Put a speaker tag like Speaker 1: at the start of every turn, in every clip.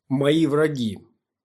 Speaker 1: Мои враги.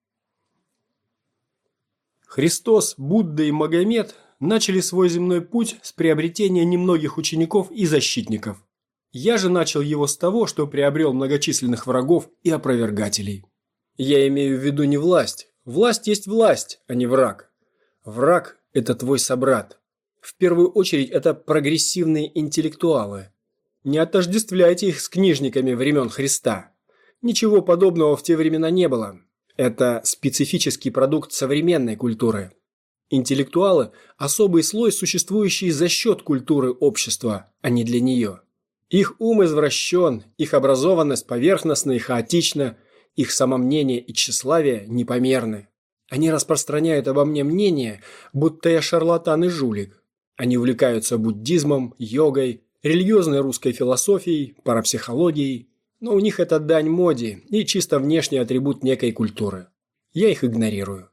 Speaker 1: Христос, Будда и Магомед начали свой земной путь с приобретения немногих учеников и защитников. Я же начал его с того, что приобрел многочисленных врагов и опровергателей. Я имею в виду не власть. Власть есть власть, а не враг. Враг – это твой собрат. В первую очередь это прогрессивные интеллектуалы. Не отождествляйте их с книжниками времен Христа. Ничего подобного в те времена не было. Это специфический продукт современной культуры. Интеллектуалы – особый слой, существующий за счет культуры общества, а не для нее. Их ум извращен, их образованность поверхностна и хаотична, их самомнение и тщеславие непомерны. Они распространяют обо мне мнение, будто я шарлатан и жулик. Они увлекаются буддизмом, йогой, религиозной русской философией, парапсихологией. Но у них это дань моде и чисто внешний атрибут некой культуры. Я их игнорирую.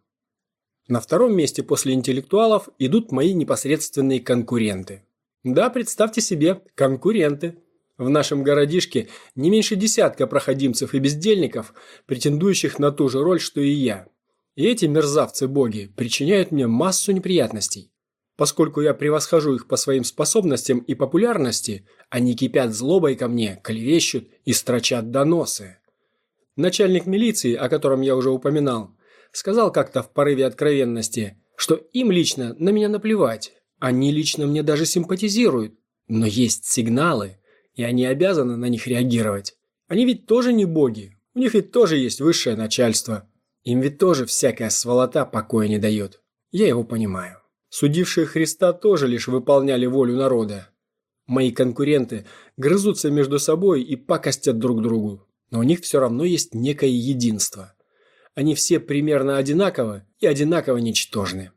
Speaker 1: На втором месте после интеллектуалов идут мои непосредственные конкуренты. Да, представьте себе, конкуренты. В нашем городишке не меньше десятка проходимцев и бездельников, претендующих на ту же роль, что и я. И эти мерзавцы-боги причиняют мне массу неприятностей. Поскольку я превосхожу их по своим способностям и популярности, они кипят злобой ко мне, клевещут и строчат доносы. Начальник милиции, о котором я уже упоминал, сказал как-то в порыве откровенности, что им лично на меня наплевать, они лично мне даже симпатизируют, но есть сигналы, и они обязаны на них реагировать. Они ведь тоже не боги, у них ведь тоже есть высшее начальство, им ведь тоже всякая сволота покоя не дает. Я его понимаю. Судившие Христа тоже лишь выполняли волю народа. Мои конкуренты грызутся между собой и пакостят друг другу, но у них все равно есть некое единство. Они все примерно одинаковы и одинаково ничтожны.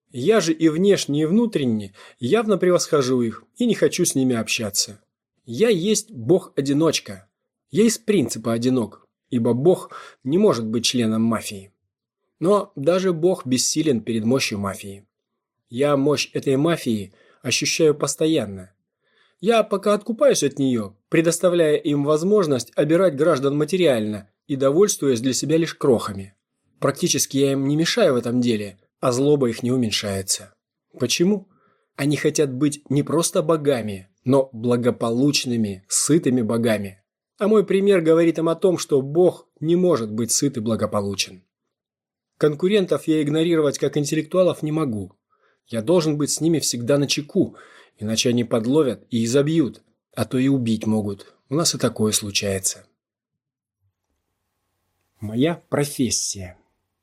Speaker 1: Я же и внешне, и внутренне явно превосхожу их и не хочу с ними общаться. Я есть Бог-одиночка. Я из принципа одинок, ибо Бог не может быть членом мафии. Но даже Бог бессилен перед мощью мафии. Я мощь этой мафии ощущаю постоянно. Я пока откупаюсь от нее, предоставляя им возможность обирать граждан материально и довольствуясь для себя лишь крохами. Практически я им не мешаю в этом деле, а злоба их не уменьшается. Почему? Они хотят быть не просто богами, но благополучными, сытыми богами. А мой пример говорит им о том, что Бог не может быть сыт и благополучен. Конкурентов я игнорировать как интеллектуалов не могу. Я должен быть с ними всегда начеку, иначе они подловят и изобьют, а то и убить могут. У нас и такое случается. Моя профессия.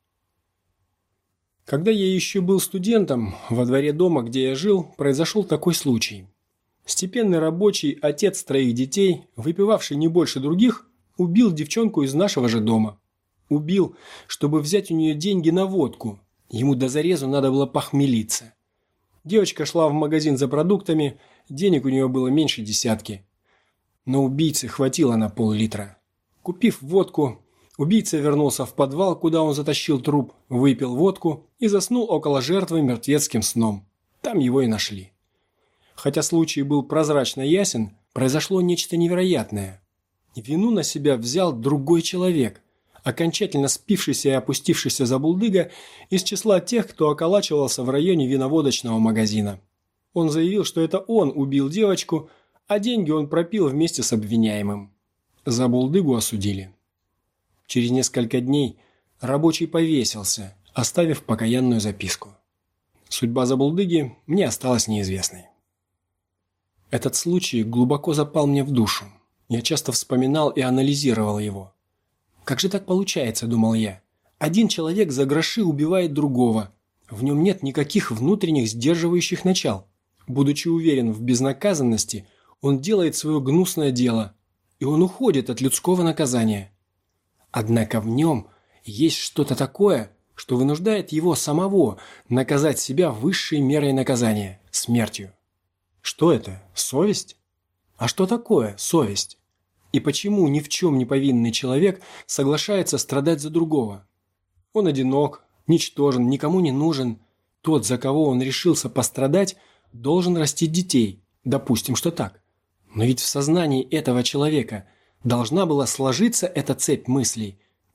Speaker 1: Когда я еще был студентом, во дворе дома, где я жил, произошел такой случай. Степенный рабочий, отец 3 детей, выпивавший не больше других, убил девчонку из нашего же дома. Убил, чтобы взять у нее деньги на водку. Ему до зарезу надо было похмелиться. Девочка шла в магазин за продуктами, денег у нее было меньше десятки. Но убийце хватило на пол-литра. Купив водку, убийца вернулся в подвал, куда он затащил труп, выпил водку и заснул около жертвы мертвецким сном. Там его и нашли. Хотя случай был прозрачно ясен, произошло нечто невероятное. Вину на себя взял другой человек, окончательно спившийся и опустившийся забулдыга из числа тех, кто околачивался в районе виноводочного магазина. Он заявил, что это он убил девочку, а деньги он пропил вместе с обвиняемым. Забулдыгу осудили. Через несколько дней рабочий повесился, оставив покаянную записку. Судьба забулдыги мне осталась неизвестной. Этот случай глубоко запал мне в душу. Я часто вспоминал и анализировал его. Как же так получается, думал я. Один человек за гроши убивает другого. В нем нет никаких внутренних сдерживающих начал. Будучи уверен в безнаказанности, он делает свое гнусное дело, и он уходит от людского наказания. Однако в нем есть что-то такое, что вынуждает его самого наказать себя высшей мерой наказания – смертью. Что это? Совесть? А что такое совесть? И почему ни в чем не повинный человек соглашается страдать за другого? Он одинок, ничтожен, никому не нужен. Тот, за кого он решился пострадать, должен растить детей. Допустим, что так. Но ведь в сознании этого человека должна была сложиться эта цепь мыслей.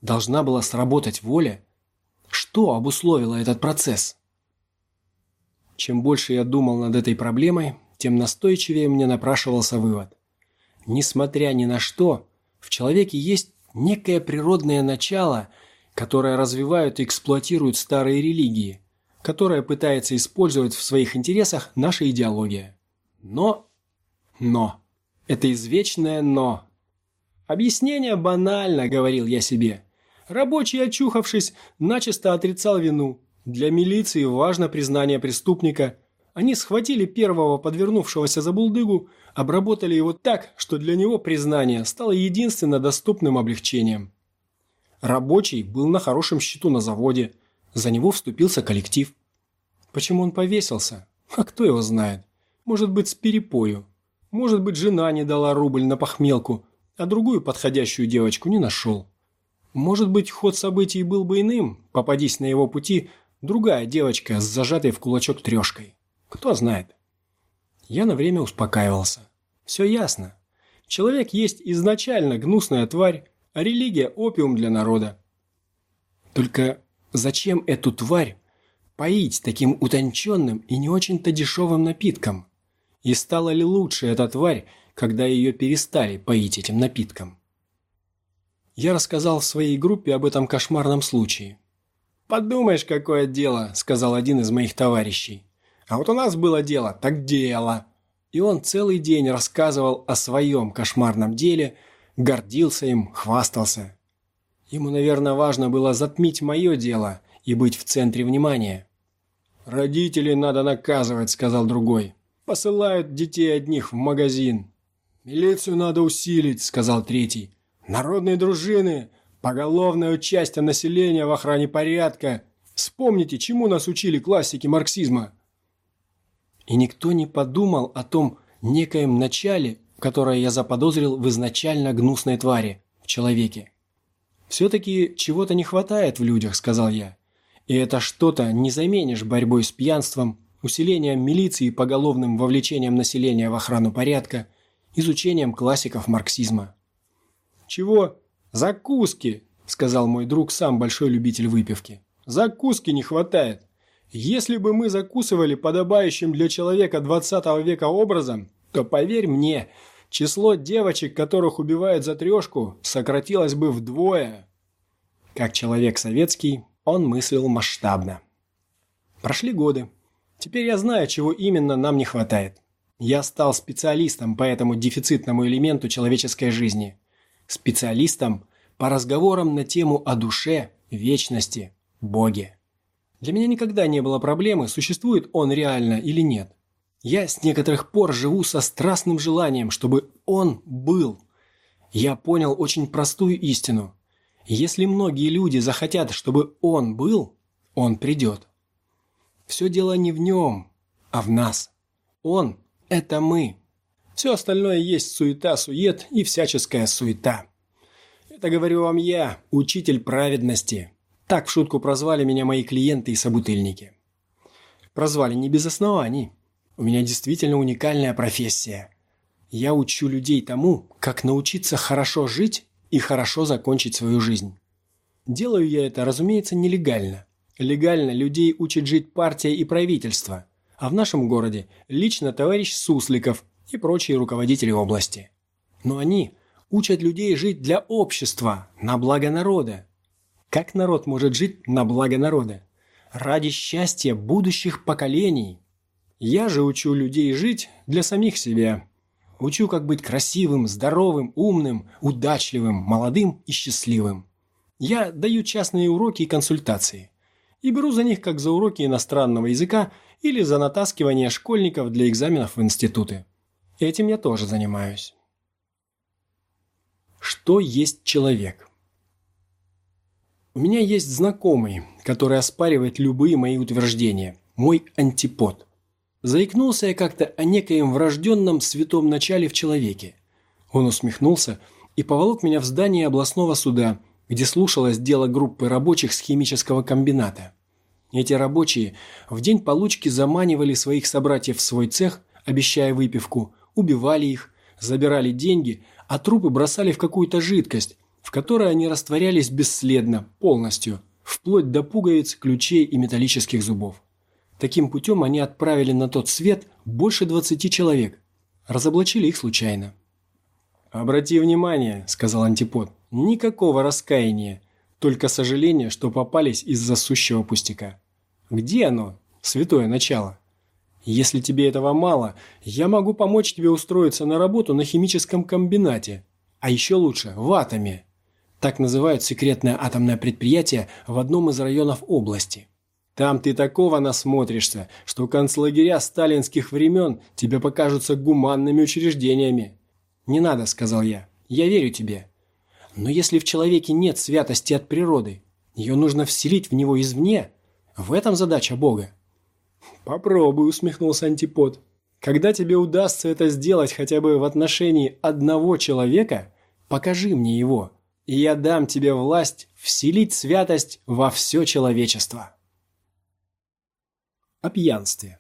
Speaker 1: должна была сработать воля? Что обусловило этот процесс? Чем больше я думал над этой проблемой, тем настойчивее мне напрашивался вывод. Несмотря ни на что, в человеке есть некое природное начало, которое развивают и эксплуатируют старые религии, которое пытается использовать в своих интересах наша идеология. Но. Это извечное «но». Объяснение банально, говорил я себе. Рабочий, очухавшись, начисто отрицал вину. Для милиции важно признание преступника. Они схватили первого подвернувшегося забулдыгу, обработали его так, что для него признание стало единственно доступным облегчением. Рабочий был на хорошем счету на заводе. За него вступился коллектив. Почему он повесился? А кто его знает? Может быть, с перепою. Может быть, жена не дала рубль на похмелку, а другую подходящую девочку не нашел. Может быть, ход событий был бы иным, попадись на его пути другая девочка с зажатой в кулачок трешкой. Кто знает. Я на время успокаивался. Все ясно. Человек есть изначально гнусная тварь, а религия – опиум для народа. Только зачем эту тварь поить таким утонченным и не очень-то дешевым напитком? И стала ли лучше эта тварь, когда ее перестали поить этим напитком? Я рассказал в своей группе об этом кошмарном случае. «Подумаешь, какое дело», – сказал один из моих товарищей. «А вот у нас было дело, так дело». И он целый день рассказывал о своем кошмарном деле, гордился им, хвастался. Ему, наверное, важно было затмить мое дело и быть в центре внимания. «Родителей надо наказывать», – сказал другой. «Посылают детей одних в магазин». «Милицию надо усилить», – сказал третий. «Народные дружины, поголовное участие населения в охране порядка. Вспомните, чему нас учили классики марксизма». И никто не подумал о том некоем начале, которое я заподозрил в изначально гнусной твари, в человеке. «Все-таки чего-то не хватает в людях», – сказал я. «И это что-то не заменишь борьбой с пьянством, усилением милиции и поголовным вовлечением населения в охрану порядка, изучением классиков марксизма». «Чего? Закуски», – сказал мой друг, сам большой любитель выпивки. «Закуски не хватает. Если бы мы закусывали подобающим для человека 20 века образом, то, поверь мне, число девочек, которых убивают за трешку, сократилось бы вдвое». Как человек советский, он мыслил масштабно. Прошли годы. Теперь я знаю, чего именно нам не хватает. Я стал специалистом по этому дефицитному элементу человеческой жизни. Специалистом по разговорам на тему о душе, вечности, Боге. Для меня никогда не было проблемы, существует он реально или нет. Я с некоторых пор живу со страстным желанием, чтобы он был. Я понял очень простую истину. Если многие люди захотят, чтобы он был, он придет. Все дело не в нем, а в нас. Он – это мы. Все остальное есть суета-сует и всяческая суета. Это говорю вам я, учитель праведности. Так в шутку прозвали меня мои клиенты и собутыльники. Прозвали не без оснований. У меня действительно уникальная профессия. Я учу людей тому, как научиться хорошо жить и хорошо закончить свою жизнь. Делаю я это, разумеется, нелегально. Легально людей учат жить партия и правительство, а в нашем городе лично товарищ Сусликов и прочие руководители области. Но они учат людей жить для общества, на благо народа. Как народ может жить на благо народа? Ради счастья будущих поколений. Я же учу людей жить для самих себя. Учу, как быть красивым, здоровым, умным, удачливым, молодым и счастливым. Я даю частные уроки и консультации. И беру за них как за уроки иностранного языка или за натаскивание школьников для экзаменов в институты. Этим я тоже занимаюсь. Что есть человек? У меня есть знакомый, который оспаривает любые мои утверждения. Мой антипод. Заикнулся я как-то о некоем врожденном святом начале в человеке. Он усмехнулся и поволок меня в здание областного суда, где слушалось дело группы рабочих с химического комбината. Эти рабочие в день получки заманивали своих собратьев в свой цех, обещая выпивку, убивали их, забирали деньги, а трупы бросали в какую-то жидкость, в которой они растворялись бесследно, полностью, вплоть до пуговиц, ключей и металлических зубов. Таким путем они отправили на тот свет больше 20 человек. Разоблачили их случайно. «Обрати внимание», – сказал Антипод, – «никакого раскаяния, только сожаление, что попались из-за сущего пустяка. Где оно, святое начало? Если тебе этого мало, я могу помочь тебе устроиться на работу на химическом комбинате, а еще лучше – в атоме. Так называют секретное атомное предприятие в одном из районов области. Там ты такого насмотришься, что концлагеря сталинских времен тебе покажутся гуманными учреждениями». «Не надо», – сказал я, – «я верю тебе. Но если в человеке нет святости от природы, ее нужно вселить в него извне. В этом задача Бога». «Попробуй», – усмехнулся Антипод. «Когда тебе удастся это сделать хотя бы в отношении одного человека, покажи мне его, и я дам тебе власть вселить святость во все человечество». О пьянстве.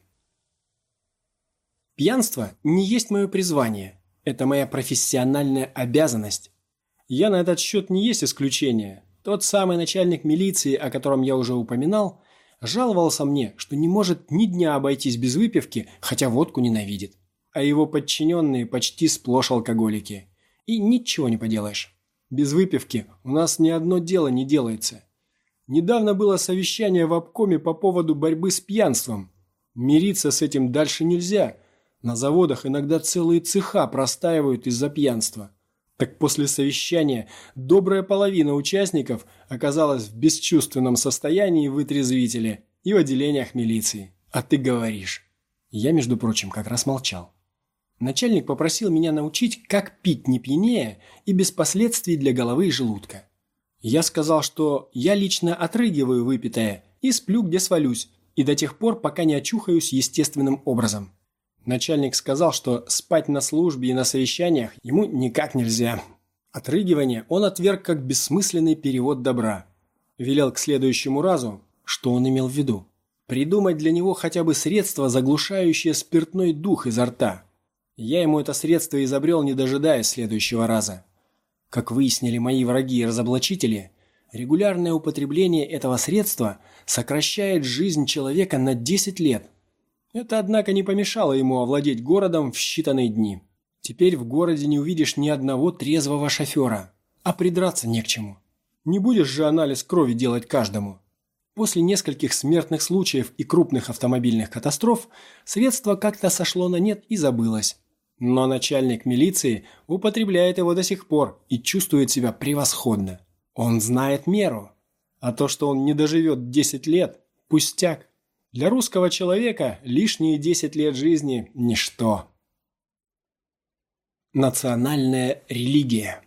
Speaker 1: Пьянство не есть мое призвание. Это моя профессиональная обязанность. Я на этот счет не есть исключение. Тот самый начальник милиции, о котором я уже упоминал, жаловался мне, что не может ни дня обойтись без выпивки, хотя водку ненавидит. А его подчиненные почти сплошь алкоголики. И ничего не поделаешь. Без выпивки у нас ни одно дело не делается. Недавно было совещание в обкоме по поводу борьбы с пьянством. Мириться с этим дальше нельзя. На заводах иногда целые цеха простаивают из-за пьянства. Так после совещания добрая половина участников оказалась в бесчувственном состоянии в вытрезвителе и в отделениях милиции. А ты говоришь. Я, между прочим, как раз молчал. Начальник попросил меня научить, как пить не пьянее и без последствий для головы и желудка. Я сказал, что я лично отрыгиваю выпитое и сплю, где свалюсь, и до тех пор, пока не очухаюсь естественным образом. Начальник сказал, что спать на службе и на совещаниях ему никак нельзя. Отрыгивание он отверг как бессмысленный перевод добра. Велел к следующему разу, что он имел в виду, придумать для него хотя бы средство, заглушающее спиртной дух изо рта. Я ему это средство изобрел, не дожидаясь следующего раза. Как выяснили мои враги и разоблачители, регулярное употребление этого средства сокращает жизнь человека на 10 лет. Это, однако, не помешало ему овладеть городом в считанные дни. Теперь в городе не увидишь ни одного трезвого шофера, а придраться не к чему. Не будешь же анализ крови делать каждому. После нескольких смертных случаев и крупных автомобильных катастроф средство как-то сошло на нет и забылось. Но начальник милиции употребляет его до сих пор и чувствует себя превосходно. Он знает меру. А то, что он не доживет 10 лет – пустяк. Для русского человека лишние 10 лет жизни – ничто. Национальная религия.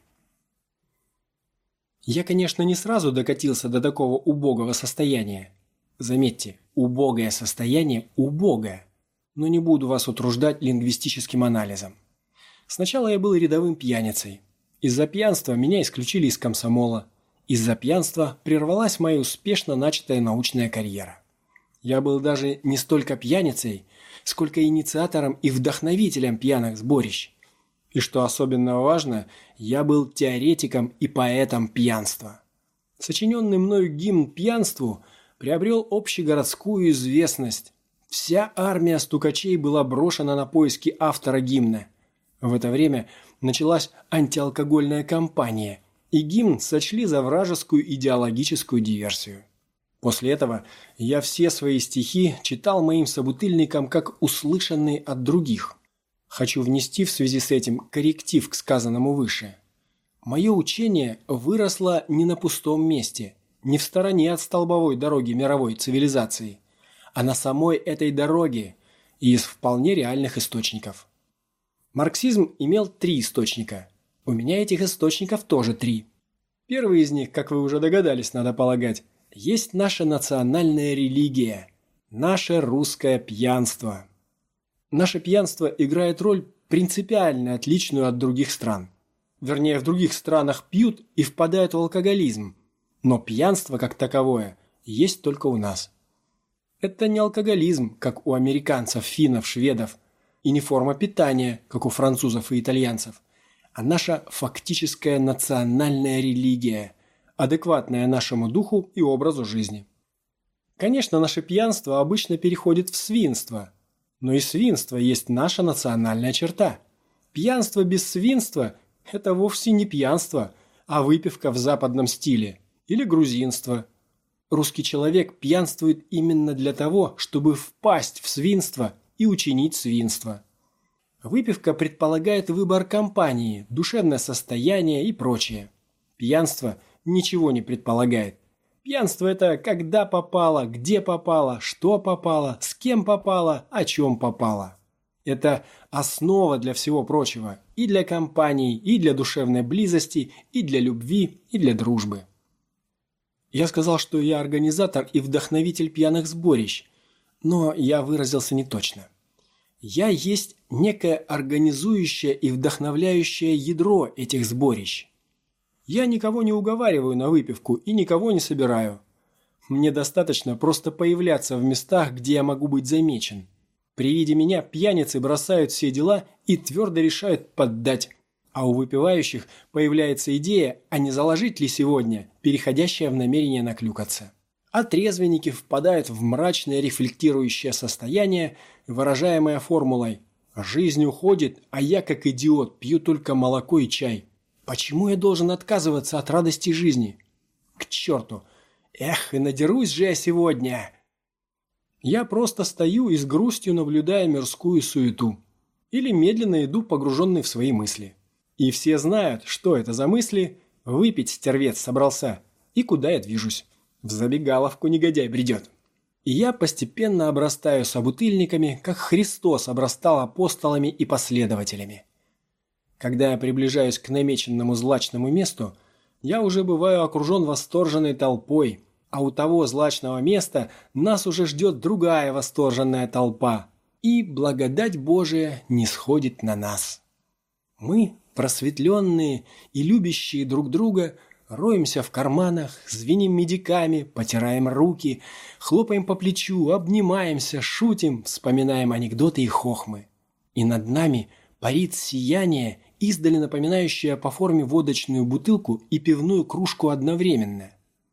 Speaker 1: Я, конечно, не сразу докатился до такого убогого состояния. Заметьте, убогое состояние убогое. Но не буду вас утруждать лингвистическим анализом. Сначала я был рядовым пьяницей. Из-за пьянства меня исключили из комсомола. Из-за пьянства прервалась моя успешно начатая научная карьера. Я был даже не столько пьяницей, сколько инициатором и вдохновителем пьяных сборищ. И что особенно важно, я был теоретиком и поэтом пьянства. Сочиненный мною гимн пьянству приобрел общегородскую известность. Вся армия стукачей была брошена на поиски автора гимна. В это время началась антиалкогольная кампания, и гимн сочли за вражескую идеологическую диверсию. После этого я все свои стихи читал моим собутыльникам как услышанные от других. Хочу внести в связи с этим корректив к сказанному выше. Мое учение выросло не на пустом месте, не в стороне от столбовой дороги мировой цивилизации, а на самой этой дороге и из вполне реальных источников. Марксизм имел 3 источника. У меня этих источников тоже 3. Первый из них, как вы уже догадались, надо полагать, есть наша национальная религия, наше русское пьянство. Наше пьянство играет роль принципиально отличную от других стран. Вернее, в других странах пьют и впадают в алкоголизм, но пьянство как таковое есть только у нас. Это не алкоголизм, как у американцев, финнов, шведов, и не форма питания, как у французов и итальянцев, а наша фактическая национальная религия, адекватная нашему духу и образу жизни. Конечно, наше пьянство обычно переходит в свинство, но и свинство есть наша национальная черта. Пьянство без свинства – это вовсе не пьянство, а выпивка в западном стиле или грузинство. Русский человек пьянствует именно для того, чтобы впасть в свинство и учинить свинство. Выпивка предполагает выбор компании, душевное состояние и прочее. Пьянство ничего не предполагает. Пьянство – это когда попало, где попало, что попало, с кем попало, о чем попало. Это основа для всего прочего, и для компаний, и для душевной близости, и для любви, и для дружбы. Я сказал, что я организатор и вдохновитель пьяных сборищ, но я выразился неточно. Я есть некое организующее и вдохновляющее ядро этих сборищ. Я никого не уговариваю на выпивку и никого не собираю. Мне достаточно просто появляться в местах, где я могу быть замечен. При виде меня пьяницы бросают все дела и твердо решают поддать. А у выпивающих появляется идея, а не заложить ли сегодня, переходящая в намерение наклюкаться. А трезвенники впадают в мрачное рефлектирующее состояние, выражаемое формулой «Жизнь уходит, а я, как идиот, пью только молоко и чай. Почему я должен отказываться от радости жизни? К черту! Эх, и надерусь же я сегодня!» Я просто стою и с грустью наблюдаю мирскую суету. Или медленно иду, погруженный в свои мысли. И все знают, что это за мысли. Выпить стервец собрался. И куда я движусь. В забегаловку негодяй бредет. И я постепенно обрастаю собутыльниками, как Христос обрастал апостолами и последователями. Когда я приближаюсь к намеченному злачному месту, я уже бываю окружен восторженной толпой, а у того злачного места нас уже ждет другая восторженная толпа, и благодать Божия нисходит на нас. Мы, просветленные и любящие друг друга, роемся в карманах, звеним медиками, потираем руки, хлопаем по плечу, обнимаемся, шутим, вспоминаем анекдоты и хохмы. И над нами парит сияние, издали напоминающее по форме водочную бутылку и пивную кружку одновременно.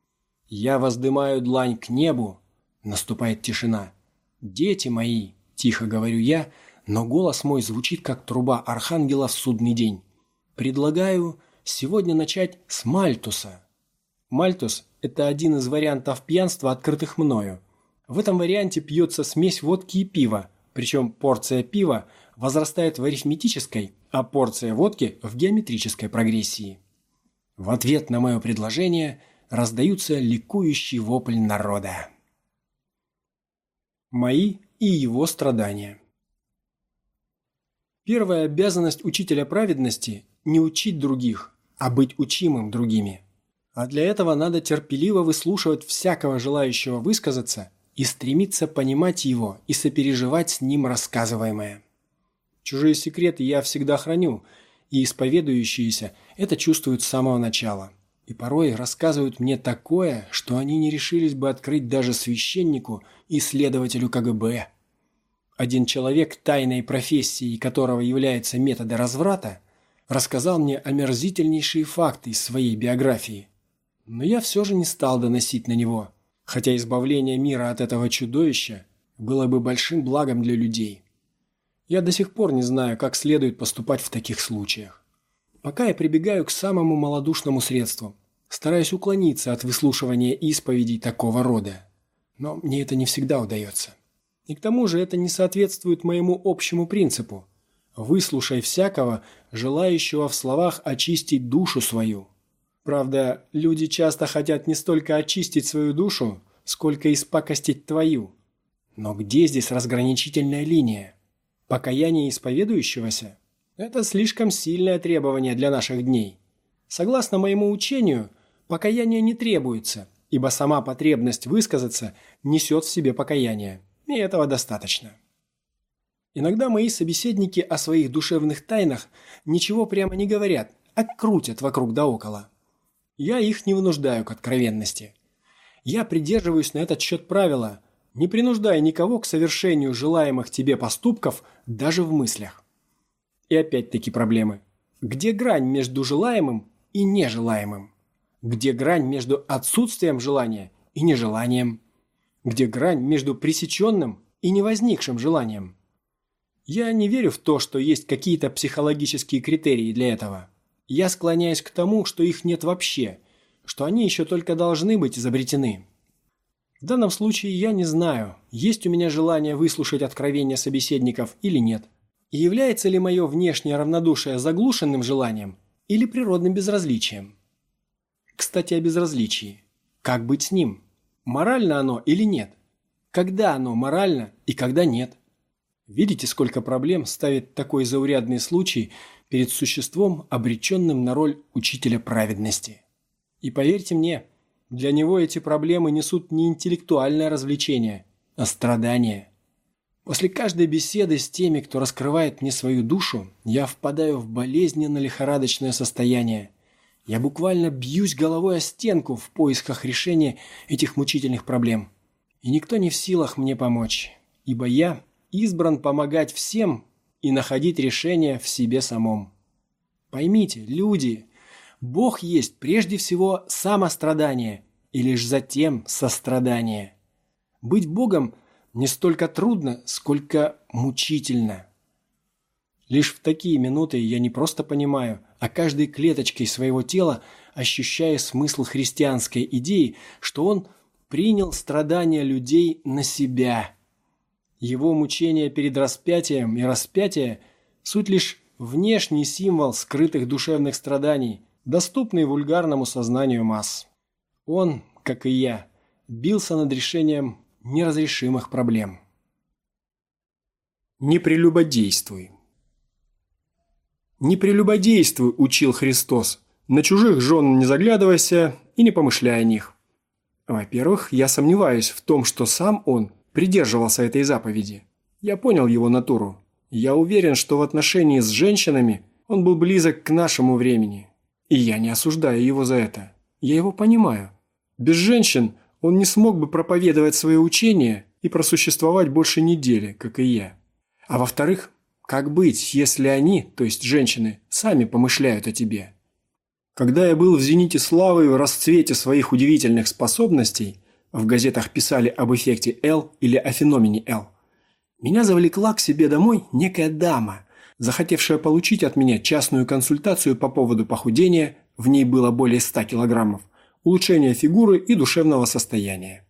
Speaker 1: Я воздымаю длань к небу, наступает тишина. «Дети мои», – тихо говорю я, но голос мой звучит, как труба архангела в судный день. Предлагаю сегодня начать с мальтуса. Мальтус – это один из вариантов пьянства, открытых мною. В этом варианте пьется смесь водки и пива, причем порция пива возрастает в арифметической, а порция водки – в геометрической прогрессии. В ответ на мое предложение раздаются ликующий вопль народа. Мои и его страдания. Первая обязанность учителя праведности – не учить других, а быть учимым другими. А для этого надо терпеливо выслушивать всякого желающего высказаться и стремиться понимать его и сопереживать с ним рассказываемое. Чужие секреты я всегда храню, и исповедующиеся это чувствуют с самого начала. И порой рассказывают мне такое, что они не решились бы открыть даже священнику и следователю КГБ. Один человек, тайной профессией которого являются методы разврата, рассказал мне омерзительнейшие факты из своей биографии. Но я все же не стал доносить на него, хотя избавление мира от этого чудовища было бы большим благом для людей. Я до сих пор не знаю, как следует поступать в таких случаях. Пока я прибегаю к самому малодушному средству, стараюсь уклониться от выслушивания исповедей такого рода. Но мне это не всегда удается. И к тому же это не соответствует моему общему принципу. Выслушай всякого, желающего в словах очистить душу свою. Правда, люди часто хотят не столько очистить свою душу, сколько испакостить твою. Но где здесь разграничительная линия? Покаяние исповедующегося – это слишком сильное требование для наших дней. Согласно моему учению, покаяние не требуется, ибо сама потребность высказаться несет в себе покаяние, и этого достаточно. Иногда мои собеседники о своих душевных тайнах ничего прямо не говорят, а крутят вокруг да около. Я их не вынуждаю к откровенности. Я придерживаюсь на этот счет правила: не принуждай никого к совершению желаемых тебе поступков даже в мыслях. И опять-таки проблемы. Где грань между желаемым и нежелаемым? Где грань между отсутствием желания и нежеланием? Где грань между пресеченным и невозникшим желанием? Я не верю в то, что есть какие-то психологические критерии для этого. Я склоняюсь к тому, что их нет вообще, что они еще только должны быть изобретены. В данном случае я не знаю, есть у меня желание выслушать откровения собеседников или нет. И является ли мое внешнее равнодушие заглушенным желанием или природным безразличием? Кстати, о безразличии. Как быть с ним? Морально оно или нет? Когда оно морально и когда нет? Видите, сколько проблем ставит такой заурядный случай перед существом, обреченным на роль учителя праведности. И поверьте мне, для него эти проблемы несут не интеллектуальное развлечение, а страдание. После каждой беседы с теми, кто раскрывает мне свою душу, я впадаю в болезненно-лихорадочное состояние. Я буквально бьюсь головой о стенку в поисках решения этих мучительных проблем. И никто не в силах мне помочь, ибо я избран помогать всем и находить решение в себе самом. Поймите, люди, Бог есть прежде всего самострадание и лишь затем сострадание. Быть Богом не столько трудно, сколько мучительно. Лишь в такие минуты я не просто понимаю, а каждой клеточкой своего тела ощущаю смысл христианской идеи, что Он принял страдания людей на себя. Его мучения перед распятием и распятие – суть лишь внешний символ скрытых душевных страданий, доступный вульгарному сознанию масс. Он, как и я, бился над решением неразрешимых проблем. Не прелюбодействуй. «Не прелюбодействуй», – учил Христос, – «на чужих жен не заглядывайся и не помышляй о них». Во-первых, я сомневаюсь в том, что сам он придерживался этой заповеди. Я понял его натуру. Я уверен, что в отношении с женщинами он был близок к нашему времени. И я не осуждаю его за это. Я его понимаю. Без женщин он не смог бы проповедовать свое учение и просуществовать больше недели, как и я. А во-вторых, как быть, если они, то есть женщины, сами помышляют о тебе? Когда я был в зените славы и в расцвете своих удивительных способностей, в газетах писали об эффекте L или о феномене L, меня завлекла к себе домой некая дама, захотевшая получить от меня частную консультацию по поводу похудения, в ней было более 100 килограммов, улучшения фигуры и душевного состояния.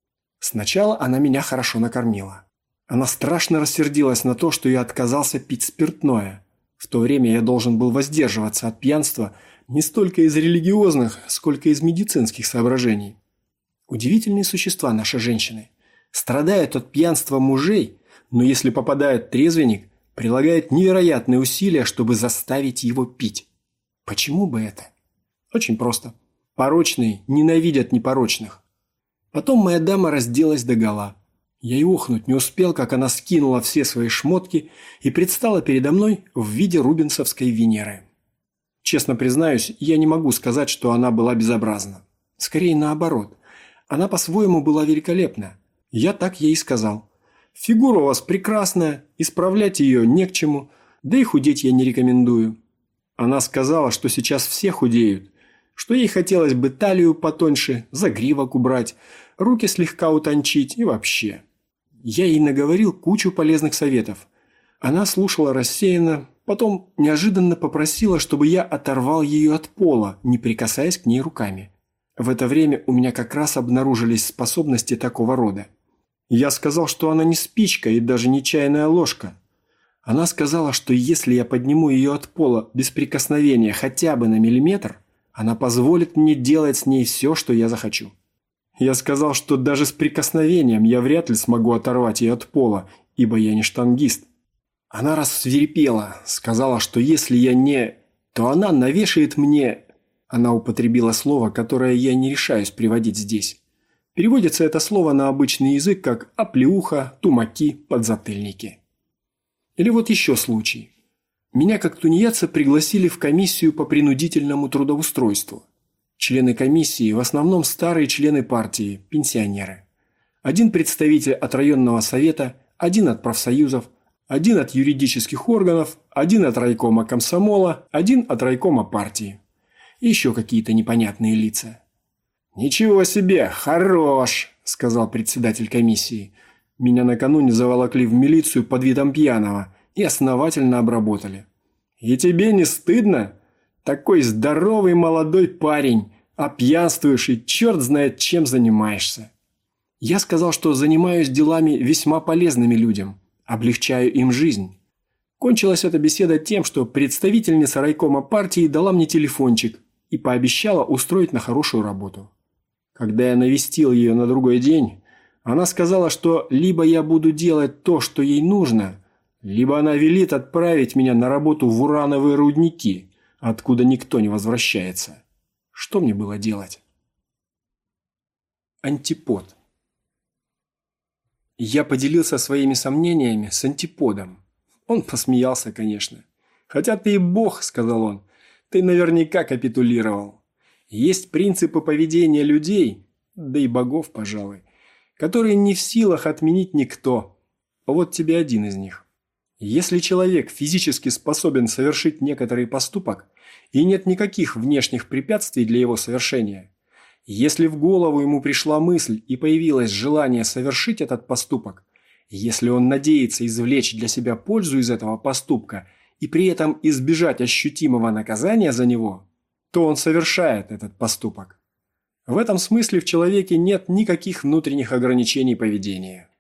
Speaker 1: Сначала она меня хорошо накормила. Она страшно рассердилась на то, что я отказался пить спиртное. В то время я должен был воздерживаться от пьянства не столько из религиозных, сколько из медицинских соображений. Удивительные существа наши женщины. Страдают от пьянства мужей, но если попадает трезвенник, прилагает невероятные усилия, чтобы заставить его пить. Почему бы это? Очень просто. Порочные ненавидят непорочных. Потом моя дама разделась догола. Я и охнуть не успел, как она скинула все свои шмотки и предстала передо мной в виде рубенсовской Венеры. Честно признаюсь, я не могу сказать, что она была безобразна. Скорее наоборот. Она по-своему была великолепна. Я так ей и сказал. Фигура у вас прекрасная, исправлять ее не к чему, да и худеть я не рекомендую. Она сказала, что сейчас все худеют, что ей хотелось бы талию потоньше, загривок убрать, руки слегка утончить и вообще. Я ей наговорил кучу полезных советов. Она слушала рассеянно, потом неожиданно попросила, чтобы я оторвал ее от пола, не прикасаясь к ней руками. В это время у меня как раз обнаружились способности такого рода. Я сказал, что она не спичка и даже не чайная ложка. Она сказала, что если я подниму ее от пола без прикосновения хотя бы на миллиметр, она позволит мне делать с ней все, что я захочу. Я сказал, что даже с прикосновением я вряд ли смогу оторвать ее от пола, ибо я не штангист. Она рассвирепела, сказала, что если я не... то она навешает мне... Она употребила слово, которое я не решаюсь приводить здесь. Переводится это слово на обычный язык как оплеуха, тумаки, подзатыльники. Или вот еще случай. Меня как тунеядца пригласили в комиссию по принудительному трудоустройству. Члены комиссии в основном старые члены партии, пенсионеры. Один представитель от районного совета, один от профсоюзов, Один от юридических органов, один от райкома комсомола, один от райкома партии. И еще какие-то непонятные лица. «Ничего себе, хорош!» – сказал председатель комиссии. Меня накануне заволокли в милицию под видом пьяного и основательно обработали. «И тебе не стыдно? Такой здоровый молодой парень, а пьянствуешь и черт знает чем занимаешься». Я сказал, что занимаюсь делами весьма полезными людям, облегчаю им жизнь. Кончилась эта беседа тем, что представительница райкома партии дала мне телефончик и пообещала устроить на хорошую работу. Когда я навестил ее на другой день, она сказала, что либо я буду делать то, что ей нужно, либо она велит отправить меня на работу в урановые рудники, откуда никто не возвращается. Что мне было делать? Антипод. Я поделился своими сомнениями с антиподом. Он посмеялся, конечно. «Хотя ты и бог», — сказал он, — «ты наверняка капитулировал. Есть принципы поведения людей, да и богов, пожалуй, которые не в силах отменить никто. Вот тебе один из них. Если человек физически способен совершить некоторый поступок, и нет никаких внешних препятствий для его совершения, если в голову ему пришла мысль и появилось желание совершить этот поступок, если он надеется извлечь для себя пользу из этого поступка и при этом избежать ощутимого наказания за него, то он совершает этот поступок. В этом смысле в человеке нет никаких внутренних ограничений поведения.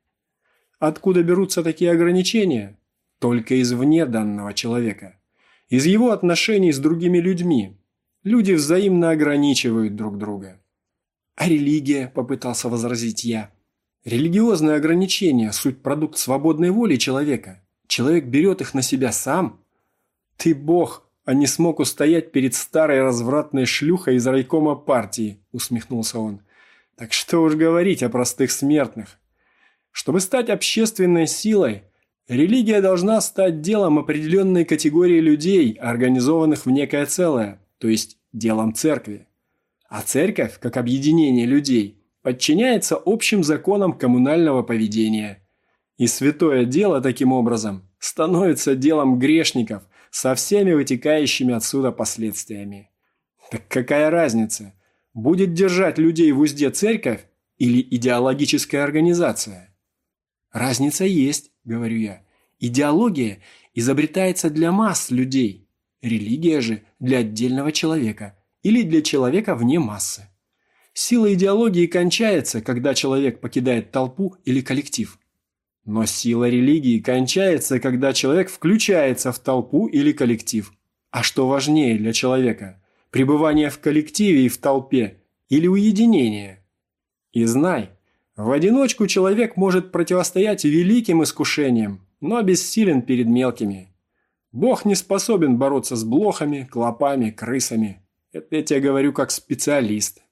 Speaker 1: Откуда берутся такие ограничения? Только извне данного человека. Из его отношений с другими людьми. Люди взаимно ограничивают друг друга. «А религия?» – попытался возразить я. «Религиозные ограничения – суть продукт свободной воли человека. Человек берет их на себя сам. Ты бог, а не смог устоять перед старой развратной шлюхой из райкома партии», – усмехнулся он. «Так что уж говорить о простых смертных. Чтобы стать общественной силой, религия должна стать делом определенной категории людей, организованных в некое целое, то есть делом церкви. А церковь, как объединение людей, подчиняется общим законам коммунального поведения. И святое дело, таким образом, становится делом грешников со всеми вытекающими отсюда последствиями. Так какая разница, будет держать людей в узде церковь или идеологическая организация? «Разница есть», – говорю я. «Идеология изобретается для масс людей, религия же для отдельного человека или для человека вне массы. Сила идеологии кончается, когда человек покидает толпу или коллектив. Но сила религии кончается, когда человек включается в толпу или коллектив. А что важнее для человека – пребывание в коллективе и в толпе или уединение? И знай, в одиночку человек может противостоять великим искушениям, но бессилен перед мелкими. Бог не способен бороться с блохами, клопами, крысами. Это я тебе говорю как специалист».